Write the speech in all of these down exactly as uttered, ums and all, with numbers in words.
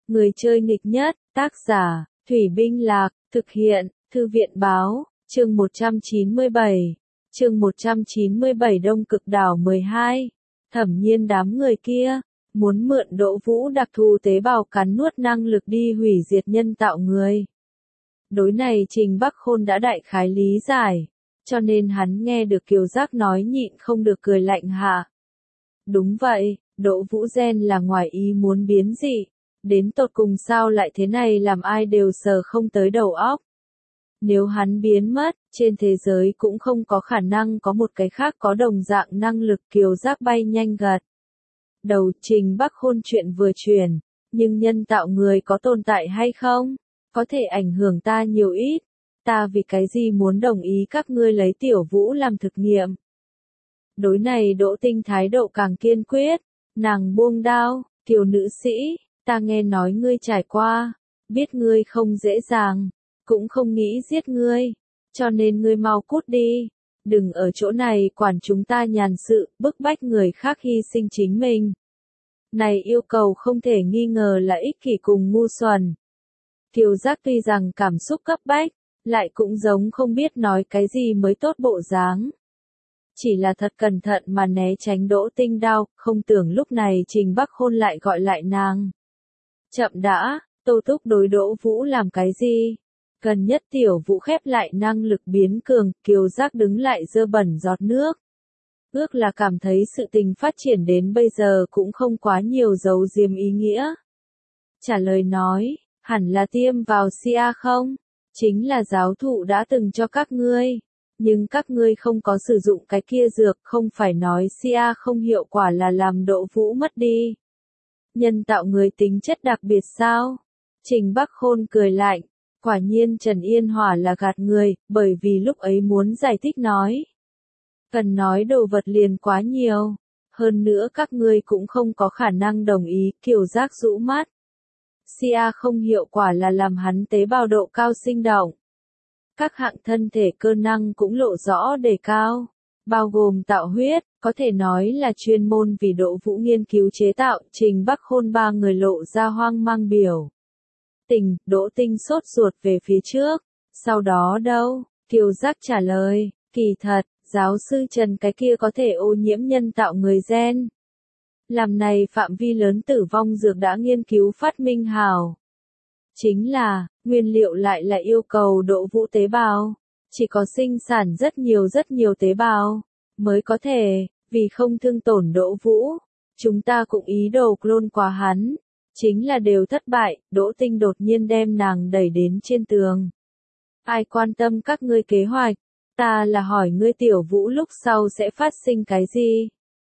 Người chơi nghịch nhất, tác giả, Thủy Binh Lạc, thực hiện, Thư viện Báo, chương một trăm chín mươi bảy. Chương một trăm chín mươi bảy Đông Cực Đảo mười hai. Thẩm Nhiên đám người kia, muốn mượn Đỗ Vũ đặc thù tế bào cắn nuốt năng lực đi hủy diệt nhân tạo người. Đối này Trình Bắc Khôn đã đại khái lý giải, cho nên hắn nghe được Kiều Giác nói nhịn không được cười lạnh hạ. Đúng vậy, Đỗ Vũ gen là ngoài ý muốn biến dị, đến tột cùng sao lại thế này làm ai đều sờ không tới đầu óc. Nếu hắn biến mất, trên thế giới cũng không có khả năng có một cái khác có đồng dạng năng lực. Kiều Giác bay nhanh gật đầu. Trình Bắc Khôn chuyện vừa truyền, nhưng nhân tạo người có tồn tại hay không, có thể ảnh hưởng ta nhiều ít. Ta vì cái gì muốn đồng ý các ngươi lấy Tiểu Vũ làm thực nghiệm? Đối này Đỗ Tinh thái độ càng kiên quyết, nàng buông đao. Kiều nữ sĩ, ta nghe nói ngươi trải qua, biết ngươi không dễ dàng, cũng không nghĩ giết ngươi, cho nên ngươi mau cút đi, đừng ở chỗ này quản chúng ta nhàn sự, bức bách người khác hy sinh chính mình. Này yêu cầu không thể nghi ngờ là ích kỷ cùng ngu xuẩn. Kiều Giác tuy rằng cảm xúc cấp bách, lại cũng giống không biết nói cái gì mới tốt bộ dáng. Chỉ là thật cẩn thận mà né tránh Đỗ Tinh đao, không tưởng lúc này Trình Bắc Khôn lại gọi lại nàng. Chậm đã, Tô Túc đối Đỗ Vũ làm cái gì? Gần nhất Tiểu Vũ khép lại năng lực biến cường. Kiều Giác đứng lại dơ bẩn giọt nước. Ước là cảm thấy sự tình phát triển đến bây giờ cũng không quá nhiều giấu giếm ý nghĩa. Trả lời nói, hẳn là tiêm vào xê a không? Chính là giáo thụ đã từng cho các ngươi. Nhưng các ngươi không có sử dụng cái kia dược, không phải nói xê a không hiệu quả là làm Đỗ Vũ mất đi. Nhân tạo người tính chất đặc biệt sao? Trình Bắc Khôn cười lạnh, quả nhiên Trần Yên Hỏa là gạt người, bởi vì lúc ấy muốn giải thích nói. Cần nói đồ vật liền quá nhiều, hơn nữa các ngươi cũng không có khả năng đồng ý. Kiều Giác rũ mắt. xê a không hiệu quả là làm hắn tế bào độ cao sinh động. Các hạng thân thể cơ năng cũng lộ rõ đề cao, bao gồm tạo huyết, có thể nói là chuyên môn vì Đỗ Vũ nghiên cứu chế tạo. Trình Bắc Khôn ba người lộ ra hoang mang biểu tình. Đỗ Tinh sốt ruột về phía trước. Sau đó đâu? Kiều Giác trả lời, kỳ thật, giáo sư Trần cái kia có thể ô nhiễm nhân tạo người gen. Làm này phạm vi lớn tử vong dược đã nghiên cứu phát minh hào. Chính là, nguyên liệu lại là yêu cầu Đỗ Vũ tế bào. Chỉ có sinh sản rất nhiều rất nhiều tế bào, mới có thể, vì không thương tổn Đỗ Vũ. Chúng ta cũng ý đồ clone qua hắn. Chính là đều thất bại. Đỗ Tinh đột nhiên đem nàng đẩy đến trên tường. Ai quan tâm các ngươi kế hoạch? Ta là hỏi ngươi Tiểu Vũ lúc sau sẽ phát sinh cái gì?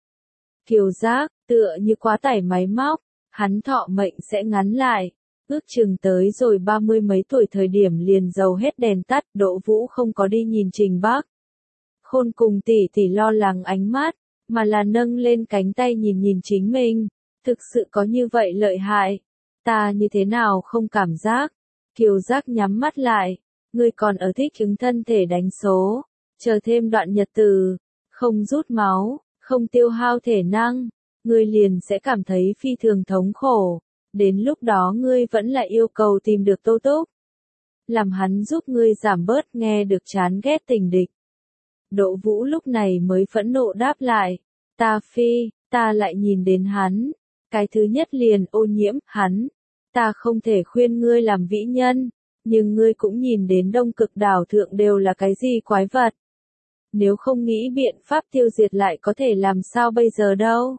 Kiều Giác, tựa như quá tải máy móc, hắn thọ mệnh sẽ ngắn lại. Ước chừng tới rồi ba mươi mấy tuổi thời điểm liền dầu hết đèn tắt. Đỗ Vũ không có đi nhìn Trình Bắc Khôn cùng tỷ tỷ lo lắng ánh mắt, mà là nâng lên cánh tay nhìn nhìn chính mình. Thực sự có như vậy lợi hại? Ta như thế nào không cảm giác? Kiều Giác nhắm mắt lại. Ngươi còn ở thích ứng thân thể đánh số, chờ thêm đoạn nhật từ, không rút máu, không tiêu hao thể năng, ngươi liền sẽ cảm thấy phi thường thống khổ. Đến lúc đó ngươi vẫn lại yêu cầu tìm được Tô Túc, làm hắn giúp ngươi giảm bớt nghe được chán ghét tình địch. Đỗ Vũ lúc này mới phẫn nộ đáp lại, ta phi, ta lại nhìn đến hắn, cái thứ nhất liền ô nhiễm hắn. Ta không thể khuyên ngươi làm vĩ nhân, nhưng ngươi cũng nhìn đến Đông Cực Đảo thượng đều là cái gì quái vật. Nếu không nghĩ biện pháp tiêu diệt lại có thể làm sao bây giờ đâu?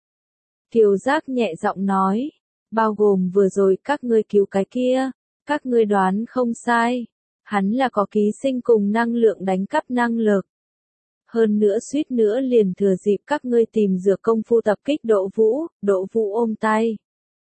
Kiều Giác nhẹ giọng nói, bao gồm vừa rồi các ngươi cứu cái kia, các ngươi đoán không sai, hắn là có ký sinh cùng năng lượng đánh cắp năng lực. Hơn nữa suýt nữa liền thừa dịp các ngươi tìm dược công phu tập kích Đỗ Vũ. Đỗ Vũ ôm tay.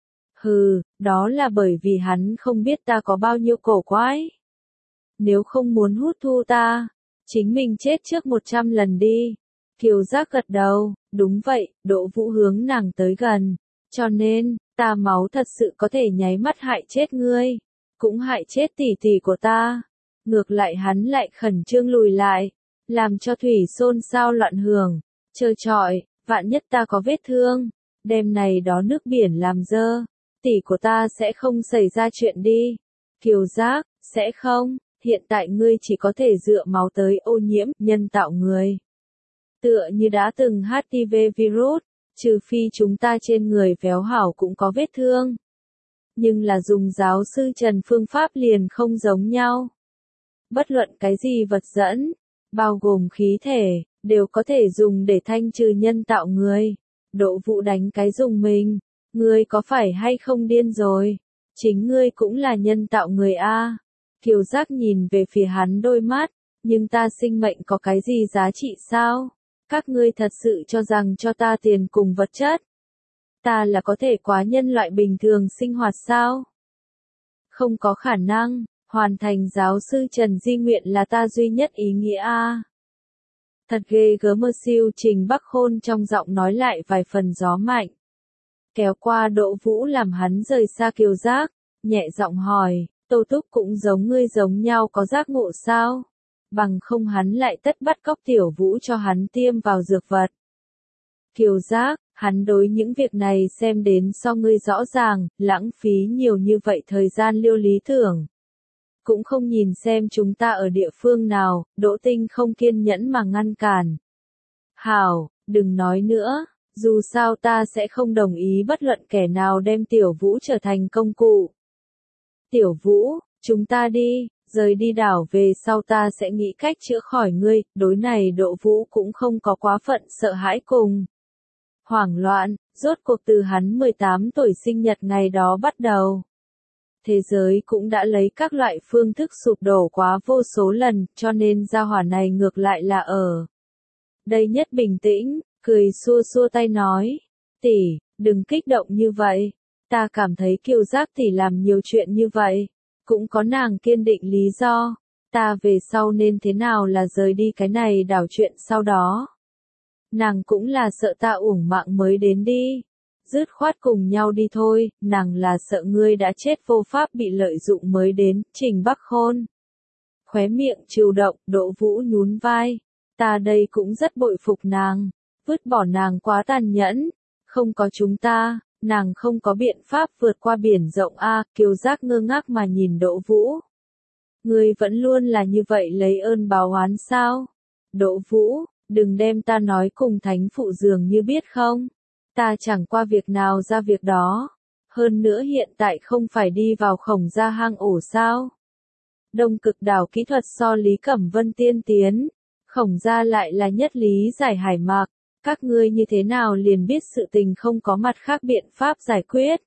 Hừ, đó là bởi vì hắn không biết ta có bao nhiêu cổ quái. Nếu không muốn hút thu ta, chính mình chết trước một trăm lần đi. Kiều Giác gật đầu, đúng vậy. Đỗ Vũ hướng nàng tới gần, cho nên, ta máu thật sự có thể nháy mắt hại chết ngươi, cũng hại chết tỷ tỷ của ta. Ngược lại hắn lại khẩn trương lùi lại, làm cho thủy xôn xao loạn hưởng, trơ trọi, vạn nhất ta có vết thương, đem này đó nước biển làm dơ, tỷ của ta sẽ không xảy ra chuyện đi. Kiều Giác, sẽ không, hiện tại ngươi chỉ có thể dựa máu tới ô nhiễm, nhân tạo người. Tựa như đã từng hát i vê virus, trừ phi chúng ta trên người véo hảo cũng có vết thương. Nhưng là dùng giáo sư Trần phương pháp liền không giống nhau. Bất luận cái gì vật dẫn, bao gồm khí thể, đều có thể dùng để thanh trừ nhân tạo người. Đỗ Vũ đánh cái dùng mình, ngươi có phải hay không điên rồi? Chính ngươi cũng là nhân tạo người a. Kiều Giác nhìn về phía hắn đôi mắt, nhưng ta sinh mệnh có cái gì giá trị sao? Các ngươi thật sự cho rằng cho ta tiền cùng vật chất, ta là có thể quá nhân loại bình thường sinh hoạt sao? Không có khả năng, hoàn thành giáo sư Trần di nguyện là ta duy nhất ý nghĩa a. Thật ghê gớm mơ siêu Trình Bắc Khôn trong giọng nói lại vài phần gió mạnh. Kéo qua Đỗ Vũ làm hắn rời xa Kiều Giác, nhẹ giọng hỏi, Tô Túc cũng giống ngươi giống nhau có giác ngộ sao? Bằng không hắn lại tất bắt cóc Tiểu Vũ cho hắn tiêm vào dược vật. Kiều Giác, hắn đối những việc này xem đến so ngươi rõ ràng, lãng phí nhiều như vậy thời gian liêu lý tưởng. Cũng không nhìn xem chúng ta ở địa phương nào, Đỗ Tinh không kiên nhẫn mà ngăn cản. Hảo, đừng nói nữa, dù sao ta sẽ không đồng ý bất luận kẻ nào đem Tiểu Vũ trở thành công cụ. Tiểu Vũ, chúng ta đi, rời đi đảo về sau ta sẽ nghĩ cách chữa khỏi ngươi, đối này Đỗ Vũ cũng không có quá phận sợ hãi cùng hoảng loạn, rốt cuộc từ hắn mười tám tuổi sinh nhật ngày đó bắt đầu. Thế giới cũng đã lấy các loại phương thức sụp đổ quá vô số lần, cho nên gia hỏa này ngược lại là ở đây nhất bình tĩnh, cười xua xua tay nói, tỷ, đừng kích động như vậy, ta cảm thấy Kiều Giác tỷ làm nhiều chuyện như vậy, cũng có nàng kiên định lý do, ta về sau nên thế nào là rời đi cái này đảo chuyện sau đó. Nàng cũng là sợ ta uổng mạng mới đến đi. Dứt khoát cùng nhau đi thôi, nàng là sợ ngươi đã chết vô pháp bị lợi dụng mới đến, Trình Bắc Khôn. Khóe miệng trừu động, Đỗ Vũ nhún vai. Ta đây cũng rất bội phục nàng. Vứt bỏ nàng quá tàn nhẫn. Không có chúng ta, nàng không có biện pháp vượt qua biển rộng a. Kiều Giác ngơ ngác mà nhìn Đỗ Vũ. Ngươi vẫn luôn là như vậy lấy ơn báo oán sao? Đỗ Vũ, đừng đem ta nói cùng thánh phụ dường như biết không? Ta chẳng qua việc nào ra việc đó. Hơn nữa hiện tại không phải đi vào khổng gia hang ổ sao? Đông Cực đảo kỹ thuật so Lý Cẩm Vân tiên tiến. Khổng gia lại là nhất lý giải hải mạc. Các ngươi như thế nào liền biết sự tình không có mặt khác biện pháp giải quyết?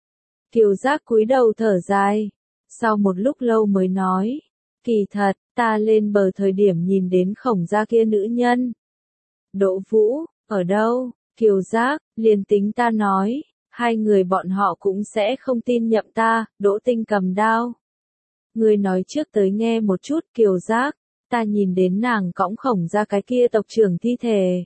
Kiều Giác cúi đầu thở dài. Sau một lúc lâu mới nói. Kỳ thật, ta lên bờ thời điểm nhìn đến khổng gia kia nữ nhân. Đỗ Vũ, ở đâu? Kiều Giác, liền tính ta nói, hai người bọn họ cũng sẽ không tin nhậm ta, Đỗ Tinh cầm đao. Ngươi nói trước tới nghe một chút Kiều Giác, ta nhìn đến nàng cõng khổng ra cái kia tộc trưởng thi thể.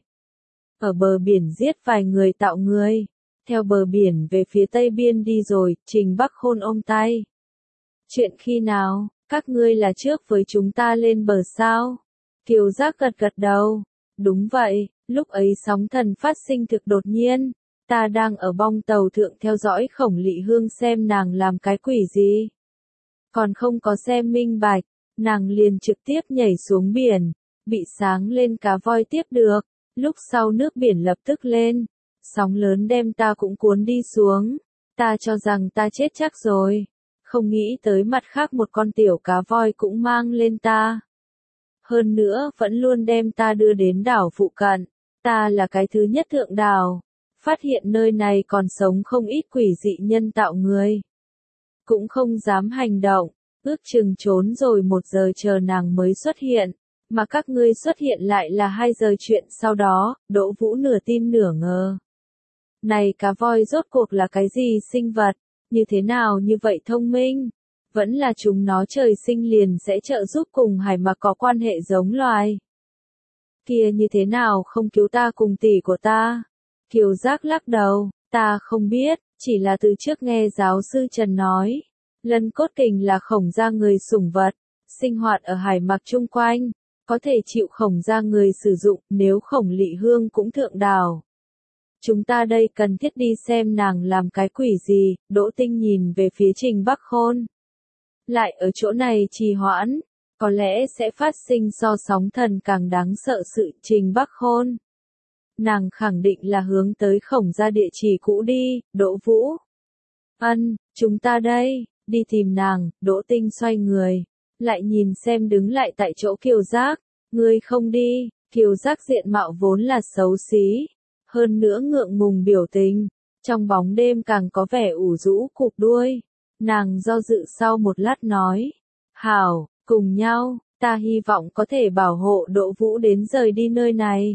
Ở bờ biển giết vài người tạo người, theo bờ biển về phía tây biên đi rồi, Trình Bắc Khôn ôm tay. Chuyện khi nào, các ngươi là trước với chúng ta lên bờ sao? Kiều Giác gật gật đầu, đúng vậy. Lúc ấy sóng thần phát sinh thực đột nhiên, ta đang ở bong tàu thượng theo dõi Khổng Lị Hương xem nàng làm cái quỷ gì. Còn không có xem minh bạch, nàng liền trực tiếp nhảy xuống biển, bị sáng lên cá voi tiếp được, lúc sau nước biển lập tức lên, sóng lớn đem ta cũng cuốn đi xuống, ta cho rằng ta chết chắc rồi, không nghĩ tới mặt khác một con tiểu cá voi cũng mang lên ta. Hơn nữa vẫn luôn đem ta đưa đến đảo phụ cận. Ta là cái thứ nhất thượng đảo, phát hiện nơi này còn sống không ít quỷ dị nhân tạo người. Cũng không dám hành động, ước chừng trốn rồi một giờ chờ nàng mới xuất hiện, mà các ngươi xuất hiện lại là hai giờ chuyện sau đó, Đỗ Vũ nửa tin nửa ngờ. Này cá voi rốt cuộc là cái gì sinh vật, như thế nào như vậy thông minh? Vẫn là chúng nó trời sinh liền sẽ trợ giúp cùng hải mà có quan hệ giống loài. Kia như thế nào không cứu ta cùng tỷ của ta? Kiều Giác lắc đầu, ta không biết, chỉ là từ trước nghe giáo sư Trần nói. Lân cốt kình là khổng gia người sủng vật, sinh hoạt ở hải mạc chung quanh, có thể chịu khổng gia người sử dụng nếu Khổng Lị Hương cũng thượng đảo. chúng ta đây cần thiết đi xem nàng làm cái quỷ gì, Đỗ Tinh nhìn về phía Trình Bắc Khôn. Lại ở chỗ này trì hoãn, có lẽ sẽ phát sinh so sóng thần càng đáng sợ sự Trình Bắc Khôn. Nàng khẳng định là hướng tới Khổng gia địa chỉ cũ đi, Đỗ Vũ. Ân, chúng ta đây, đi tìm nàng, Đỗ Tinh xoay người, lại nhìn xem đứng lại tại chỗ Kiều Giác, ngươi không đi, Kiều Giác diện mạo vốn là xấu xí, hơn nữa ngượng ngùng biểu tình, trong bóng đêm càng có vẻ ủ rũ cụp đuôi, nàng do dự sau một lát nói, hảo, cùng nhau, ta hy vọng có thể bảo hộ Đỗ Vũ đến rời đi nơi này.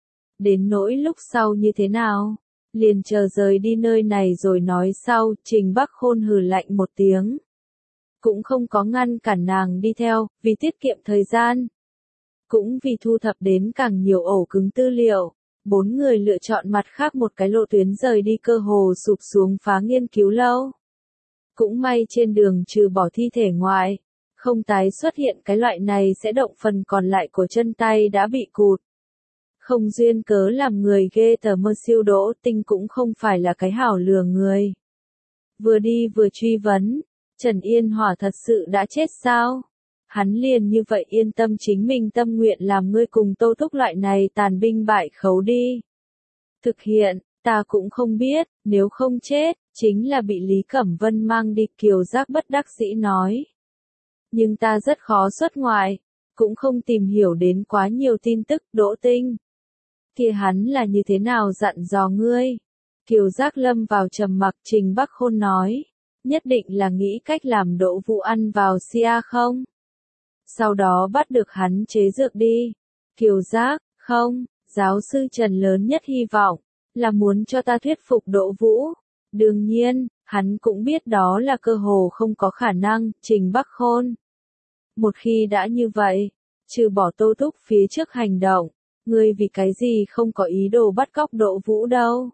Đến nỗi lúc sau như thế nào? Liền chờ rời đi nơi này rồi nói sau, Trình Bắc Khôn hừ lạnh một tiếng. Cũng không có ngăn cản nàng đi theo, vì tiết kiệm thời gian. Cũng vì thu thập đến càng nhiều ổ cứng tư liệu, bốn người lựa chọn mặt khác một cái lộ tuyến rời đi cơ hồ sụp xuống phá nghiên cứu lâu. Cũng may trên đường trừ bỏ thi thể ngoại, không tái xuất hiện cái loại này sẽ động phần còn lại của chân tay đã bị cụt. Không duyên cớ làm người ghê tờ mơ siêu Đỗ Tinh cũng không phải là cái hảo lừa người. Vừa đi vừa truy vấn, Trần Yên Hòa thật sự đã chết sao? Hắn liền như vậy yên tâm chính mình tâm nguyện làm ngươi cùng Tô Thúc loại này tàn binh bại khấu đi. Thực hiện, ta cũng không biết, nếu không chết, chính là bị Lý Cẩm Vân mang đi, Kiều Giác bất đắc dĩ nói. Nhưng ta rất khó xuất ngoại, cũng không tìm hiểu đến quá nhiều tin tức, Đỗ Tinh. Kia hắn là như thế nào dặn dò ngươi? Kiều Giác lâm vào trầm mặc, Trình Bắc Khôn nói, nhất định là nghĩ cách làm Đỗ Vũ ăn vào Sia không? Sau đó bắt được hắn chế dược đi. Kiều Giác, không, giáo sư Trần lớn nhất hy vọng, là muốn cho ta thuyết phục Đỗ Vũ. Đương nhiên, hắn cũng biết đó là cơ hồ không có khả năng, Trình Bắc Khôn. Một khi đã như vậy, trừ bỏ Tô Thúc phía trước hành động, ngươi vì cái gì không có ý đồ bắt cóc Đỗ Vũ đâu.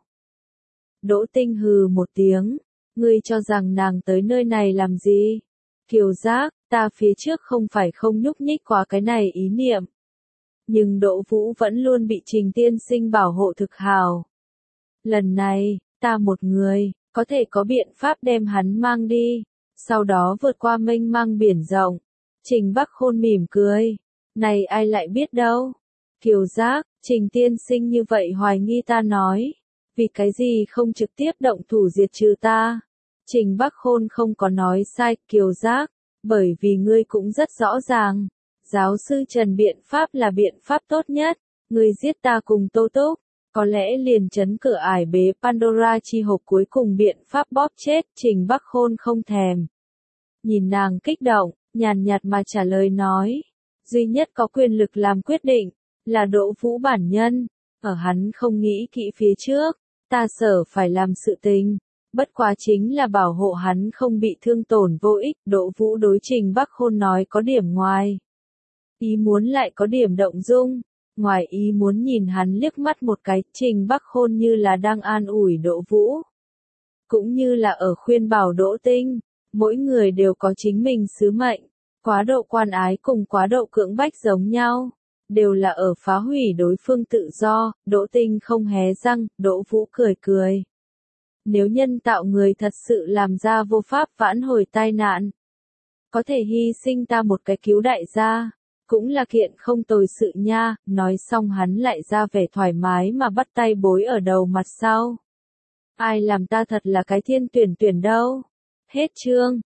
Đỗ Tinh hừ một tiếng, ngươi cho rằng nàng tới nơi này làm gì? Kiều Giác, ta phía trước không phải không nhúc nhích quá cái này ý niệm. Nhưng Đỗ Vũ vẫn luôn bị Trình tiên sinh bảo hộ thực hào. Lần này, ta một người, có thể có biện pháp đem hắn mang đi, sau đó vượt qua mênh mang biển rộng. Trình Bắc Khôn mỉm cười, này ai lại biết đâu. Kiều Giác, Trình tiên sinh như vậy hoài nghi ta nói, vì cái gì không trực tiếp động thủ diệt trừ ta. Trình Bắc Khôn không có nói sai, Kiều Giác, bởi vì ngươi cũng rất rõ ràng, giáo sư Trần biện pháp là biện pháp tốt nhất, ngươi giết ta cùng Tô Túc, có lẽ liền chấn cửa ải bế Pandora chi hộp cuối cùng biện pháp bóp chết, Trình Bắc Khôn không thèm. Nhìn nàng kích động, nhàn nhạt mà trả lời nói, duy nhất có quyền lực làm quyết định, là Đỗ Vũ bản nhân, ở hắn không nghĩ kỹ phía trước, ta sở phải làm sự tình. Bất quá chính là bảo hộ hắn không bị thương tổn vô ích, Đỗ Vũ đối Trình Bắc Khôn nói có điểm ngoài. Ý muốn lại có điểm động dung, ngoài ý muốn nhìn hắn liếc mắt một cái, Trình Bắc Khôn như là đang an ủi Đỗ Vũ. Cũng như là ở khuyên bảo Đỗ Tinh, mỗi người đều có chính mình sứ mệnh, quá độ quan ái cùng quá độ cưỡng bách giống nhau, đều là ở phá hủy đối phương tự do, Đỗ Tinh không hé răng, Đỗ Vũ cười cười. Nếu nhân tạo người thật sự làm ra vô pháp vãn hồi tai nạn, có thể hy sinh ta một cái cứu đại gia, cũng là kiện không tồi sự nha, nói xong hắn lại ra vẻ thoải mái mà bắt tay bối ở đầu mặt sau. Ai làm ta thật là cái thiên tuyển tuyển đâu. Hết chương.